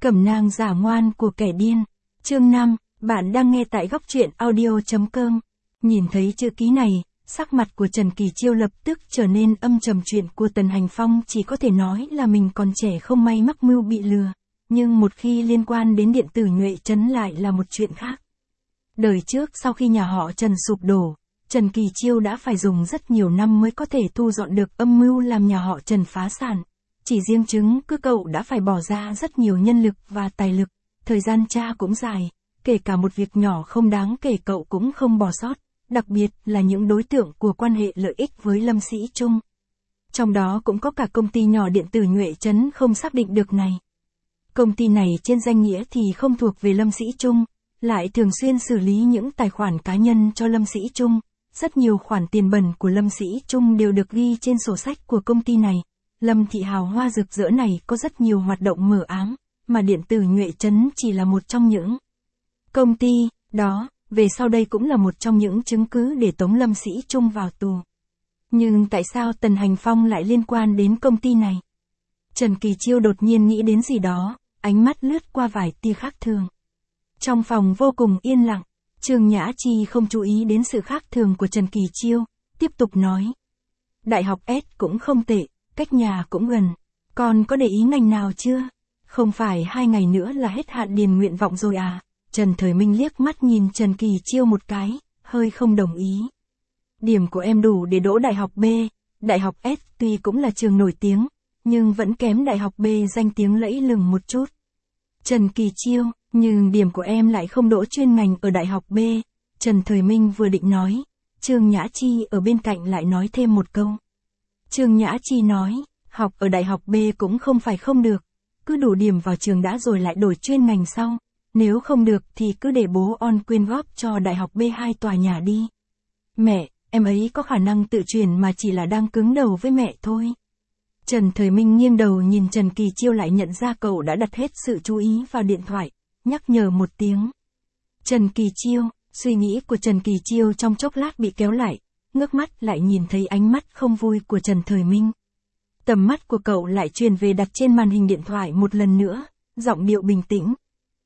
Cẩm nang giả ngoan của kẻ điên. Chương 5, bạn đang nghe tại góc truyện audio.com. Nhìn thấy chữ ký này, sắc mặt của Trần Kỳ Chiêu lập tức trở nên âm trầm. Chuyện của Tần Hành Phong chỉ có thể nói là mình còn trẻ không may mắc mưu bị lừa, nhưng một khi liên quan đến điện tử Nhuệ Trấn lại là một chuyện khác. Đời trước sau khi nhà họ Trần sụp đổ, Trần Kỳ Chiêu đã phải dùng rất nhiều năm mới có thể thu dọn được âm mưu làm nhà họ Trần phá sản. Chỉ riêng chứng cứ cậu đã phải bỏ ra rất nhiều nhân lực và tài lực, thời gian tra cũng dài, kể cả một việc nhỏ không đáng kể cậu cũng không bỏ sót, đặc biệt là những đối tượng của quan hệ lợi ích với Lâm Sĩ Trung. Trong đó cũng có cả công ty nhỏ điện tử Nhuệ Trấn không xác định được này. Công ty này trên danh nghĩa thì không thuộc về Lâm Sĩ Trung, lại thường xuyên xử lý những tài khoản cá nhân cho Lâm Sĩ Trung. Rất nhiều khoản tiền bẩn của Lâm Sĩ Trung đều được ghi trên sổ sách của công ty này. Lâm thị hào hoa rực rỡ này có rất nhiều hoạt động mờ ám, mà điện tử Nhuệ Trấn chỉ là một trong những công ty đó, về sau đây cũng là một trong những chứng cứ để tống Lâm Sĩ Trung vào tù. Nhưng tại sao Tần Hành Phong lại liên quan đến công ty này? Trần Kỳ Chiêu đột nhiên nghĩ đến gì đó, ánh mắt lướt qua vài tia khác thường. Trong phòng vô cùng yên lặng, Trương Nhã Chi không chú ý đến sự khác thường của Trần Kỳ Chiêu, tiếp tục nói. Đại học S cũng không tệ, cách nhà cũng gần. Con có để ý ngành nào chưa? Không phải 2 ngày nữa là hết hạn điền nguyện vọng rồi à? Trần Thời Minh liếc mắt nhìn Trần Kỳ Chiêu một cái, hơi không đồng ý. Điểm của em đủ để đỗ đại học B, đại học S tuy cũng là trường nổi tiếng, nhưng vẫn kém đại học B danh tiếng lẫy lừng một chút. Trần Kỳ Chiêu, nhưng điểm của em lại không đỗ chuyên ngành ở đại học B. Trần Thời Minh vừa định nói, Trương Nhã Chi ở bên cạnh lại nói thêm một câu. Trương Nhã Chi nói, học ở đại học B cũng không phải không được, cứ đủ điểm vào trường đã rồi lại đổi chuyên ngành sau, nếu không được thì cứ để bố On quyên góp cho đại học B 2 tòa nhà đi. Mẹ, em ấy có khả năng tự chuyển mà chỉ là đang cứng đầu với mẹ thôi. Trần Thời Minh nghiêng đầu nhìn Trần Kỳ Chiêu lại nhận ra cậu đã đặt hết sự chú ý vào điện thoại, nhắc nhở một tiếng. Trần Kỳ Chiêu, suy nghĩ của Trần Kỳ Chiêu trong chốc lát bị kéo lại, ngước mắt lại nhìn thấy ánh mắt không vui của Trần Thời Minh. Tầm mắt của cậu lại truyền về đặt trên màn hình điện thoại một lần nữa, giọng điệu bình tĩnh.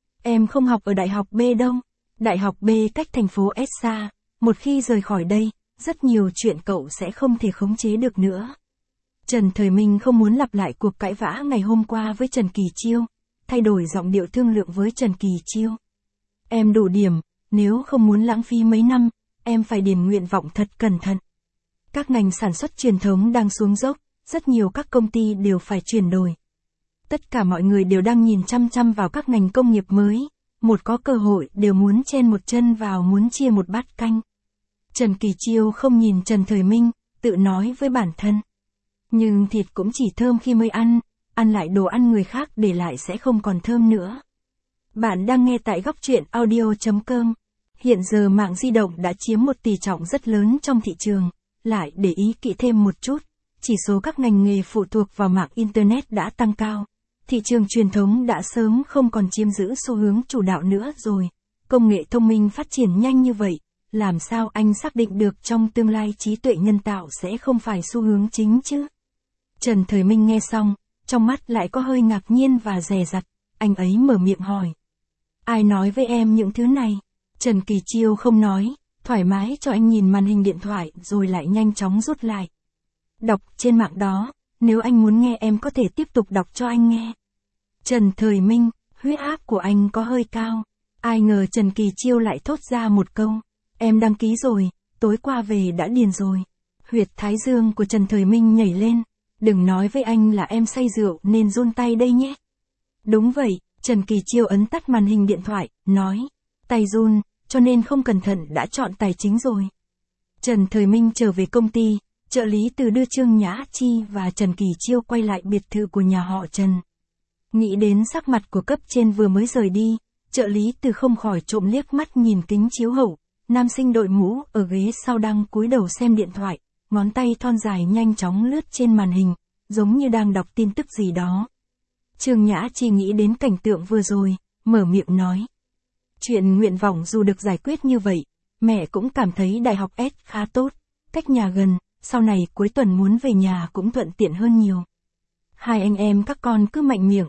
Em không học ở đại học B đâu, đại học B cách thành phố S xa, một khi rời khỏi đây, rất nhiều chuyện cậu sẽ không thể khống chế được nữa. Trần Thời Minh không muốn lặp lại cuộc cãi vã ngày hôm qua với Trần Kỳ Chiêu, thay đổi giọng điệu thương lượng với Trần Kỳ Chiêu. Em đủ điểm, nếu không muốn lãng phí mấy năm, em phải điền nguyện vọng thật cẩn thận. Các ngành sản xuất truyền thống đang xuống dốc, rất nhiều các công ty đều phải chuyển đổi. Tất cả mọi người đều đang nhìn chăm chăm vào các ngành công nghiệp mới, một có cơ hội đều muốn chen một chân vào, muốn chia một bát canh. Trần Kỳ Chiêu không nhìn Trần Thời Minh, tự nói với bản thân. Nhưng thịt cũng chỉ thơm khi mới ăn lại đồ ăn người khác để lại sẽ không còn thơm nữa. Bạn đang nghe tại góc truyện audio.com. Hiện giờ mạng di động đã chiếm một tỷ trọng rất lớn trong thị trường, lại để ý kỹ thêm một chút, chỉ số các ngành nghề phụ thuộc vào mạng Internet đã tăng cao. Thị trường truyền thống đã sớm không còn chiếm giữ xu hướng chủ đạo nữa rồi. Công nghệ thông minh phát triển nhanh như vậy, làm sao anh xác định được trong tương lai trí tuệ nhân tạo sẽ không phải xu hướng chính chứ? Trần Thời Minh nghe xong, trong mắt lại có hơi ngạc nhiên và dè dặt, anh ấy mở miệng hỏi. Ai nói với em những thứ này? Trần Kỳ Chiêu không nói, thoải mái cho anh nhìn màn hình điện thoại rồi lại nhanh chóng rút lại. Đọc trên mạng đó, nếu anh muốn nghe em có thể tiếp tục đọc cho anh nghe. Trần Thời Minh, huyết áp của anh có hơi cao. Ai ngờ Trần Kỳ Chiêu lại thốt ra một câu. Em đăng ký rồi, tối qua về đã điền rồi. Huyệt thái dương của Trần Thời Minh nhảy lên. Đừng nói với anh là em say rượu nên run tay đây nhé. Đúng vậy, Trần Kỳ Chiêu ấn tắt màn hình điện thoại, nói. Tay run, cho nên không cẩn thận đã chọn tài chính rồi. Trần Thời Minh trở về công ty, trợ lý Từ đưa Trương Nhã Chi và Trần Kỳ Chiêu quay lại biệt thự của nhà họ Trần. Nghĩ đến sắc mặt của cấp trên vừa mới rời đi, trợ lý Từ không khỏi trộm liếc mắt nhìn kính chiếu hậu, nam sinh đội mũ ở ghế sau đang cúi đầu xem điện thoại, ngón tay thon dài nhanh chóng lướt trên màn hình, giống như đang đọc tin tức gì đó. Trương Nhã Chi nghĩ đến cảnh tượng vừa rồi, mở miệng nói. Chuyện nguyện vọng dù được giải quyết như vậy, mẹ cũng cảm thấy đại học S khá tốt, cách nhà gần, sau này cuối tuần muốn về nhà cũng thuận tiện hơn nhiều. Hai anh em các con cứ mạnh miệng,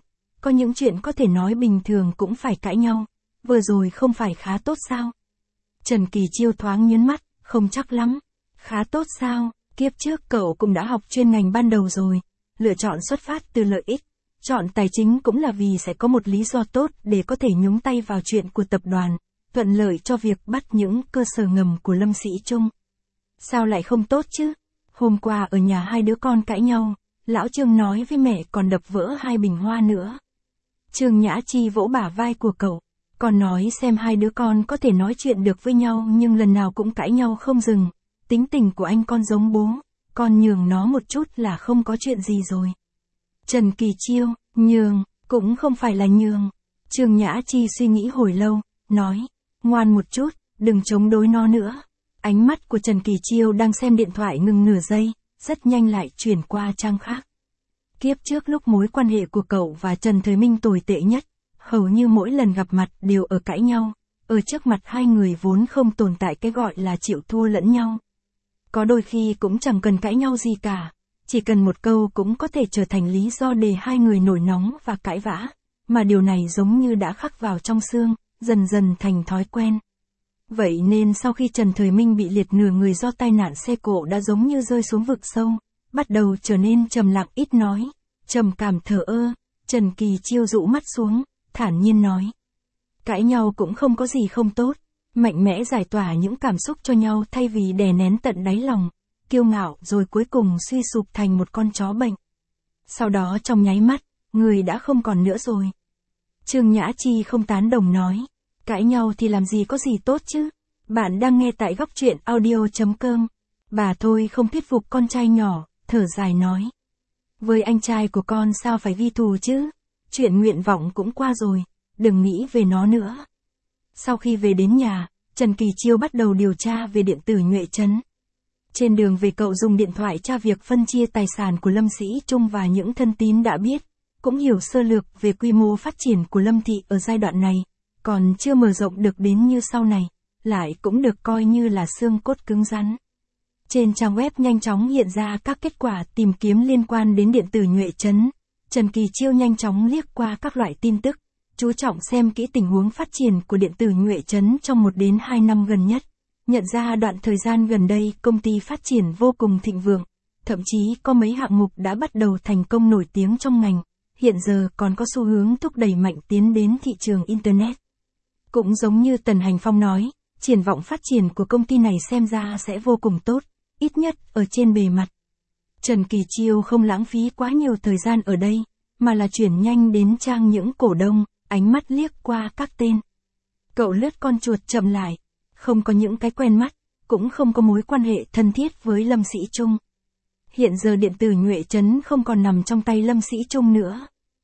có những chuyện có thể nói bình thường cũng phải cãi nhau. Vừa rồi không phải khá tốt sao? Trần Kỳ Chiêu thoáng nhướng mắt, không chắc lắm. Khá tốt sao? Kiếp trước cậu cũng đã học chuyên ngành ban đầu rồi. Lựa chọn xuất phát từ lợi ích. Chọn tài chính cũng là vì sẽ có một lý do tốt để có thể nhúng tay vào chuyện của tập đoàn, thuận lợi cho việc bắt những cơ sở ngầm của Lâm Sĩ Trung. Sao lại không tốt chứ? Hôm qua ở nhà hai đứa con cãi nhau, lão Trương nói với mẹ còn đập vỡ 2 bình hoa nữa. Trương Nhã Chi vỗ bả vai của cậu, còn nói xem hai đứa con có thể nói chuyện được với nhau nhưng lần nào cũng cãi nhau không dừng. Tính tình của anh con giống bố, con nhường nó một chút là không có chuyện gì rồi. Trần Kỳ Chiêu, nhường, cũng không phải là nhường. Trương Nhã Chi suy nghĩ hồi lâu, nói, ngoan một chút, đừng chống đối nó nữa. Ánh mắt của Trần Kỳ Chiêu đang xem điện thoại ngừng nửa giây, rất nhanh lại chuyển qua trang khác. Kiếp trước lúc mối quan hệ của cậu và Trần Thời Minh tồi tệ nhất, hầu như mỗi lần gặp mặt đều ở cãi nhau, ở trước mặt hai người vốn không tồn tại cái gọi là chịu thua lẫn nhau. Có đôi khi cũng chẳng cần cãi nhau gì cả, chỉ cần một câu cũng có thể trở thành lý do để hai người nổi nóng và cãi vã, mà điều này giống như đã khắc vào trong xương, dần dần thành thói quen. Vậy nên sau khi Trần Thời Minh bị liệt nửa người do tai nạn xe cộ đã giống như rơi xuống vực sâu, bắt đầu trở nên trầm lặng ít nói, trầm cảm thờ ơ, Trần Kỳ Chiêu rũ mắt xuống, thản nhiên nói. Cãi nhau cũng không có gì không tốt, mạnh mẽ giải tỏa những cảm xúc cho nhau thay vì đè nén tận đáy lòng, kiêu ngạo rồi cuối cùng suy sụp thành một con chó bệnh. Sau đó trong nháy mắt, người đã không còn nữa rồi. Trương Nhã Chi không tán đồng nói. Cãi nhau thì làm gì có gì tốt chứ? Bạn đang nghe tại góc truyện audio.com. Bà thôi không thuyết phục con trai nhỏ, thở dài nói. Với anh trai của con sao phải ghi thù chứ? Chuyện nguyện vọng cũng qua rồi, đừng nghĩ về nó nữa. Sau khi về đến nhà, Trần Kỳ Chiêu bắt đầu điều tra về điện tử Nhuệ Trấn. Trên đường về cậu dùng điện thoại tra việc phân chia tài sản của Lâm Sĩ Trung và những thân tín đã biết, cũng hiểu sơ lược về quy mô phát triển của Lâm Thị ở giai đoạn này. Còn chưa mở rộng được đến như sau này, lại cũng được coi như là xương cốt cứng rắn. Trên trang web nhanh chóng hiện ra các kết quả tìm kiếm liên quan đến điện tử Nhuệ Trấn. Trần Kỳ Chiêu nhanh chóng liếc qua các loại tin tức, chú trọng xem kỹ tình huống phát triển của điện tử Nhuệ Trấn trong 1 đến 2 năm gần nhất. Nhận ra đoạn thời gian gần đây công ty phát triển vô cùng thịnh vượng, thậm chí có mấy hạng mục đã bắt đầu thành công nổi tiếng trong ngành, hiện giờ còn có xu hướng thúc đẩy mạnh tiến đến thị trường Internet. Cũng giống như Tần Hành Phong nói, triển vọng phát triển của công ty này xem ra sẽ vô cùng tốt, ít nhất ở trên bề mặt. Trần Kỳ Chiêu không lãng phí quá nhiều thời gian ở đây, mà là chuyển nhanh đến trang những cổ đông, ánh mắt liếc qua các tên. Cậu lướt con chuột chậm lại, không có những cái quen mắt, cũng không có mối quan hệ thân thiết với Lâm Sĩ Trung. Hiện giờ điện tử Nhuệ Trấn không còn nằm trong tay Lâm Sĩ Trung nữa.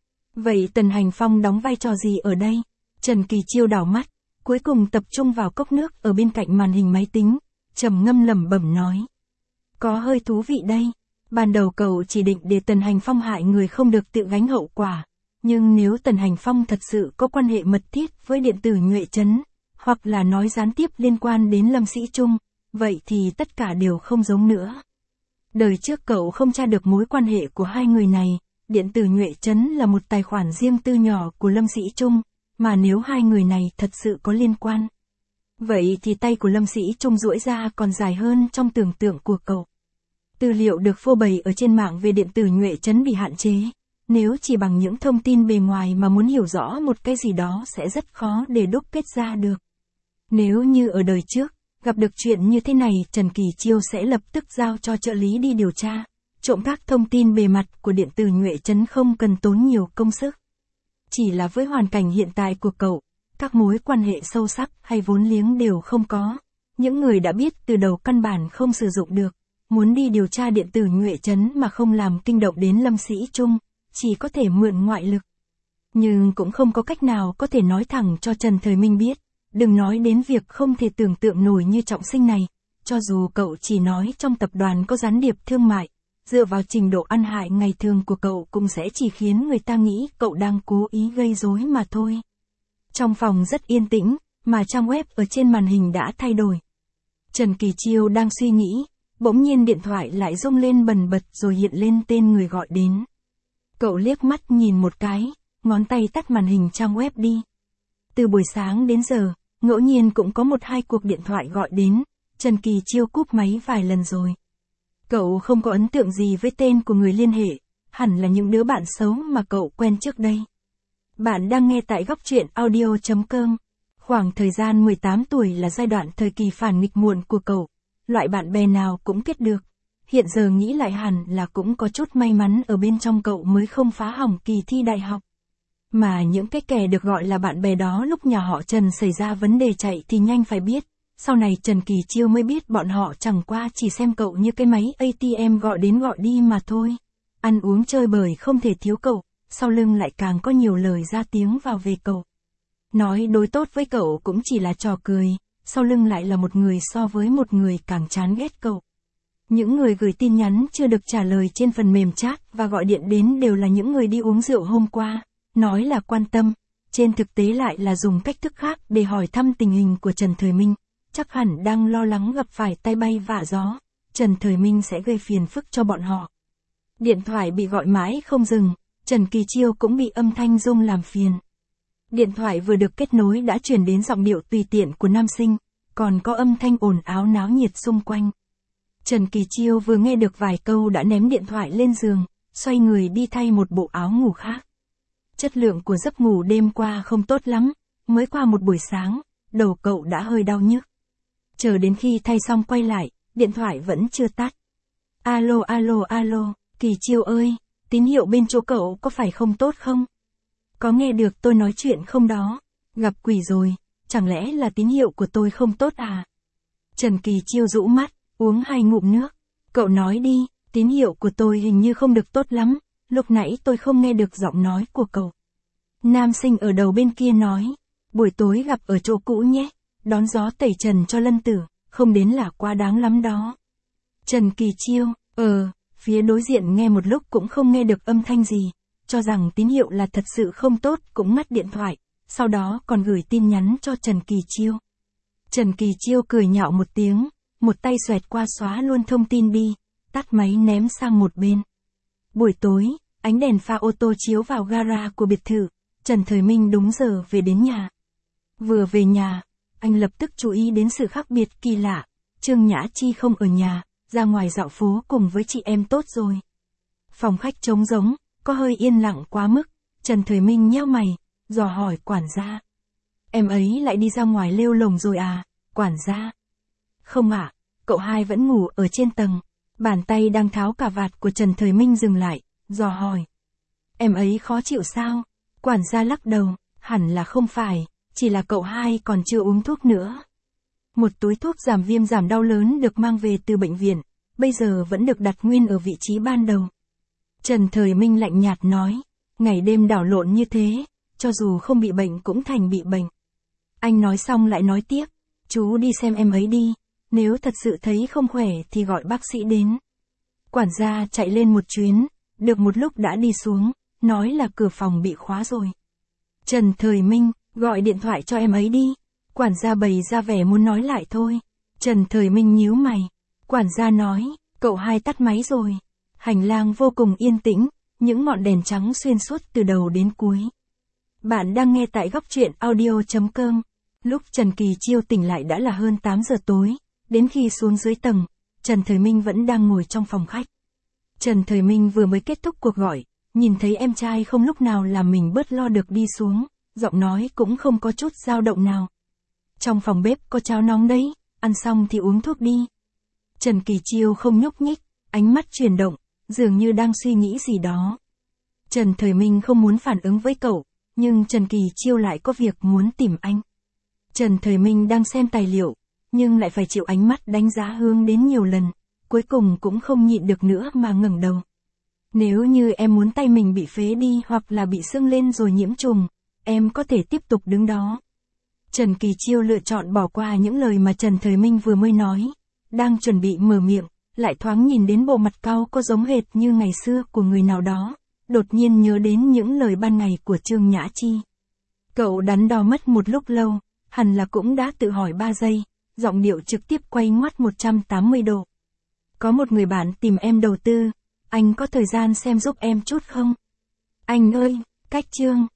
Vậy Tần Hành Phong đóng vai trò gì ở đây? Trần Kỳ Chiêu đảo mắt, cuối cùng tập trung vào cốc nước ở bên cạnh màn hình máy tính, trầm ngâm lẩm bẩm nói. Có hơi thú vị đây, ban đầu cậu chỉ định để Tần Hành Phong hại người không được tự gánh hậu quả, nhưng nếu Tần Hành Phong thật sự có quan hệ mật thiết với điện tử Nhuệ Trấn, hoặc là nói gián tiếp liên quan đến Lâm Sĩ Trung, vậy thì tất cả đều không giống nữa. Đời trước cậu không tra được mối quan hệ của hai người này, điện tử Nhuệ Trấn là một tài khoản riêng tư nhỏ của Lâm Sĩ Trung. Mà nếu hai người này thật sự có liên quan, vậy thì tay của Lâm Sĩ Trung duỗi ra còn dài hơn trong tưởng tượng của cậu. Tư liệu được phô bày ở trên mạng về điện tử Nhuệ Trấn bị hạn chế. Nếu chỉ bằng những thông tin bề ngoài mà muốn hiểu rõ một cái gì đó sẽ rất khó để đúc kết ra được. Nếu như ở đời trước, gặp được chuyện như thế này Trần Kỳ Chiêu sẽ lập tức giao cho trợ lý đi điều tra. Trộm các thông tin bề mặt của điện tử Nhuệ Trấn không cần tốn nhiều công sức. Chỉ là với hoàn cảnh hiện tại của cậu, các mối quan hệ sâu sắc hay vốn liếng đều không có. Những người đã biết từ đầu căn bản không sử dụng được. Muốn đi điều tra điện tử Nhuệ Trấn mà không làm kinh động đến Lâm Sĩ Trung, chỉ có thể mượn ngoại lực. Nhưng cũng không có cách nào có thể nói thẳng cho Trần Thời Minh biết. Đừng nói đến việc không thể tưởng tượng nổi như Trọng Sinh này. Cho dù cậu chỉ nói trong tập đoàn có gián điệp thương mại, dựa vào trình độ ăn hại ngày thường của cậu cũng sẽ chỉ khiến người ta nghĩ cậu đang cố ý gây rối mà thôi. Trong phòng rất yên tĩnh, mà trang web ở trên màn hình đã thay đổi. Trần Kỳ Chiêu đang suy nghĩ, bỗng nhiên điện thoại lại rung lên bần bật rồi hiện lên tên người gọi đến. Cậu liếc mắt nhìn một cái, ngón tay tắt màn hình trang web đi. Từ buổi sáng đến giờ, ngẫu nhiên cũng có 1-2 cuộc điện thoại gọi đến, Trần Kỳ Chiêu cúp máy vài lần rồi. Cậu không có ấn tượng gì với tên của người liên hệ, hẳn là những đứa bạn xấu mà cậu quen trước đây. Bạn đang nghe tại góc truyện audio.com. Khoảng thời gian 18 tuổi là giai đoạn thời kỳ phản nghịch muộn của cậu, loại bạn bè nào cũng kết được. Hiện giờ nghĩ lại hẳn là cũng có chút may mắn ở bên trong cậu mới không phá hỏng kỳ thi đại học. Mà những cái kẻ được gọi là bạn bè đó lúc nhà họ Trần xảy ra vấn đề chạy thì nhanh phải biết. Sau này Trần Kỳ Chiêu mới biết bọn họ chẳng qua chỉ xem cậu như cái máy ATM gọi đến gọi đi mà thôi. Ăn uống chơi bời không thể thiếu cậu, sau lưng lại càng có nhiều lời ra tiếng vào về cậu. Nói đối tốt với cậu cũng chỉ là trò cười, sau lưng lại là một người so với một người càng chán ghét cậu. Những người gửi tin nhắn chưa được trả lời trên phần mềm chat và gọi điện đến đều là những người đi uống rượu hôm qua, nói là quan tâm, trên thực tế lại là dùng cách thức khác để hỏi thăm tình hình của Trần Thời Minh, chắc hẳn đang lo lắng gặp phải tai bay vạ gió, Trần Thời Minh sẽ gây phiền phức cho bọn họ. Điện thoại bị gọi mãi không dừng, Trần Kỳ Chiêu cũng bị âm thanh rung làm phiền. Điện thoại vừa được kết nối đã truyền đến giọng điệu tùy tiện của nam sinh, còn có âm thanh ồn ào náo nhiệt xung quanh. Trần Kỳ Chiêu vừa nghe được vài câu đã ném điện thoại lên giường, xoay người đi thay một bộ áo ngủ khác. Chất lượng của giấc ngủ đêm qua không tốt lắm, mới qua một buổi sáng, đầu cậu đã hơi đau nhức. Chờ đến khi thay xong quay lại, điện thoại vẫn chưa tắt. Alo alo alo, Kỳ Chiêu ơi, tín hiệu bên chỗ cậu có phải không tốt không? Có nghe được tôi nói chuyện không đó? Gặp quỷ rồi, chẳng lẽ là tín hiệu của tôi không tốt à? Trần Kỳ Chiêu rũ mắt, uống 2 ngụm nước. Cậu nói đi, tín hiệu của tôi hình như không được tốt lắm, lúc nãy tôi không nghe được giọng nói của cậu. Nam sinh ở đầu bên kia nói, buổi tối gặp ở chỗ cũ nhé, đón gió tẩy trần cho Lân Tử, không đến là quá đáng lắm đó. Trần Kỳ Chiêu, phía đối diện nghe một lúc cũng không nghe được âm thanh gì, cho rằng tín hiệu là thật sự không tốt cũng ngắt điện thoại, sau đó còn gửi tin nhắn cho Trần Kỳ Chiêu. Trần Kỳ Chiêu cười nhạo một tiếng, một tay xoẹt qua xóa luôn thông tin đi, tắt máy ném sang một bên. Buổi tối, ánh đèn pha ô tô chiếu vào gara của biệt thự, Trần Thời Minh đúng giờ về đến nhà. Vừa về nhà, anh lập tức chú ý đến sự khác biệt kỳ lạ, Trương Nhã Chi không ở nhà, ra ngoài dạo phố cùng với chị em tốt rồi. Phòng khách trống rỗng, có hơi yên lặng quá mức, Trần Thời Minh nheo mày, dò hỏi quản gia. Em ấy lại đi ra ngoài lêu lồng rồi à, quản gia? Không ạ, cậu hai vẫn ngủ ở trên tầng. Bàn tay đang tháo cà vạt của Trần Thời Minh dừng lại, dò hỏi. Em ấy khó chịu sao? Quản gia lắc đầu, hẳn là không phải, chỉ là cậu hai còn chưa uống thuốc nữa. Một túi thuốc giảm viêm giảm đau lớn được mang về từ bệnh viện, bây giờ vẫn được đặt nguyên ở vị trí ban đầu. Trần Thời Minh lạnh nhạt nói, ngày đêm đảo lộn như thế, cho dù không bị bệnh cũng thành bị bệnh. Anh nói xong lại nói tiếp, chú đi xem em ấy đi, nếu thật sự thấy không khỏe thì gọi bác sĩ đến. Quản gia chạy lên một chuyến, được một lúc đã đi xuống, nói là cửa phòng bị khóa rồi. Trần Thời Minh, gọi điện thoại cho em ấy đi. Quản gia bày ra vẻ muốn nói lại thôi. Trần Thời Minh nhíu mày. Quản gia nói, cậu hai tắt máy rồi. Hành lang vô cùng yên tĩnh, những ngọn đèn trắng xuyên suốt từ đầu đến cuối. Bạn đang nghe tại góc truyện audio.com. Lúc Trần Kỳ Chiêu tỉnh lại đã là hơn 8 giờ tối. Đến khi xuống dưới tầng, Trần Thời Minh vẫn đang ngồi trong phòng khách. Trần Thời Minh vừa mới kết thúc cuộc gọi, nhìn thấy em trai không lúc nào làm mình bớt lo được đi xuống, giọng nói cũng không có chút dao động nào. Trong phòng bếp có cháo nóng đấy, ăn xong thì uống thuốc đi. Trần Kỳ Chiêu không nhúc nhích, ánh mắt chuyển động, dường như đang suy nghĩ gì đó. Trần Thời Minh không muốn phản ứng với cậu, nhưng Trần Kỳ Chiêu lại có việc muốn tìm anh. Trần Thời Minh đang xem tài liệu, nhưng lại phải chịu ánh mắt đánh giá hướng đến nhiều lần, cuối cùng cũng không nhịn được nữa mà ngẩng đầu. Nếu như em muốn tay mình bị phế đi hoặc là bị sưng lên rồi nhiễm trùng, em có thể tiếp tục đứng đó. Trần Kỳ Chiêu lựa chọn bỏ qua những lời mà Trần Thời Minh vừa mới nói, đang chuẩn bị mở miệng, lại thoáng nhìn đến bộ mặt cau có giống hệt như ngày xưa của người nào đó, đột nhiên nhớ đến những lời ban ngày của Trương Nhã Chi. Cậu đắn đo mất một lúc lâu, hẳn là cũng đã tự hỏi 3 giây, giọng điệu trực tiếp quay ngoắt 180 độ. Có một người bạn tìm em đầu tư, anh có thời gian xem giúp em chút không? Anh ơi, cách Trương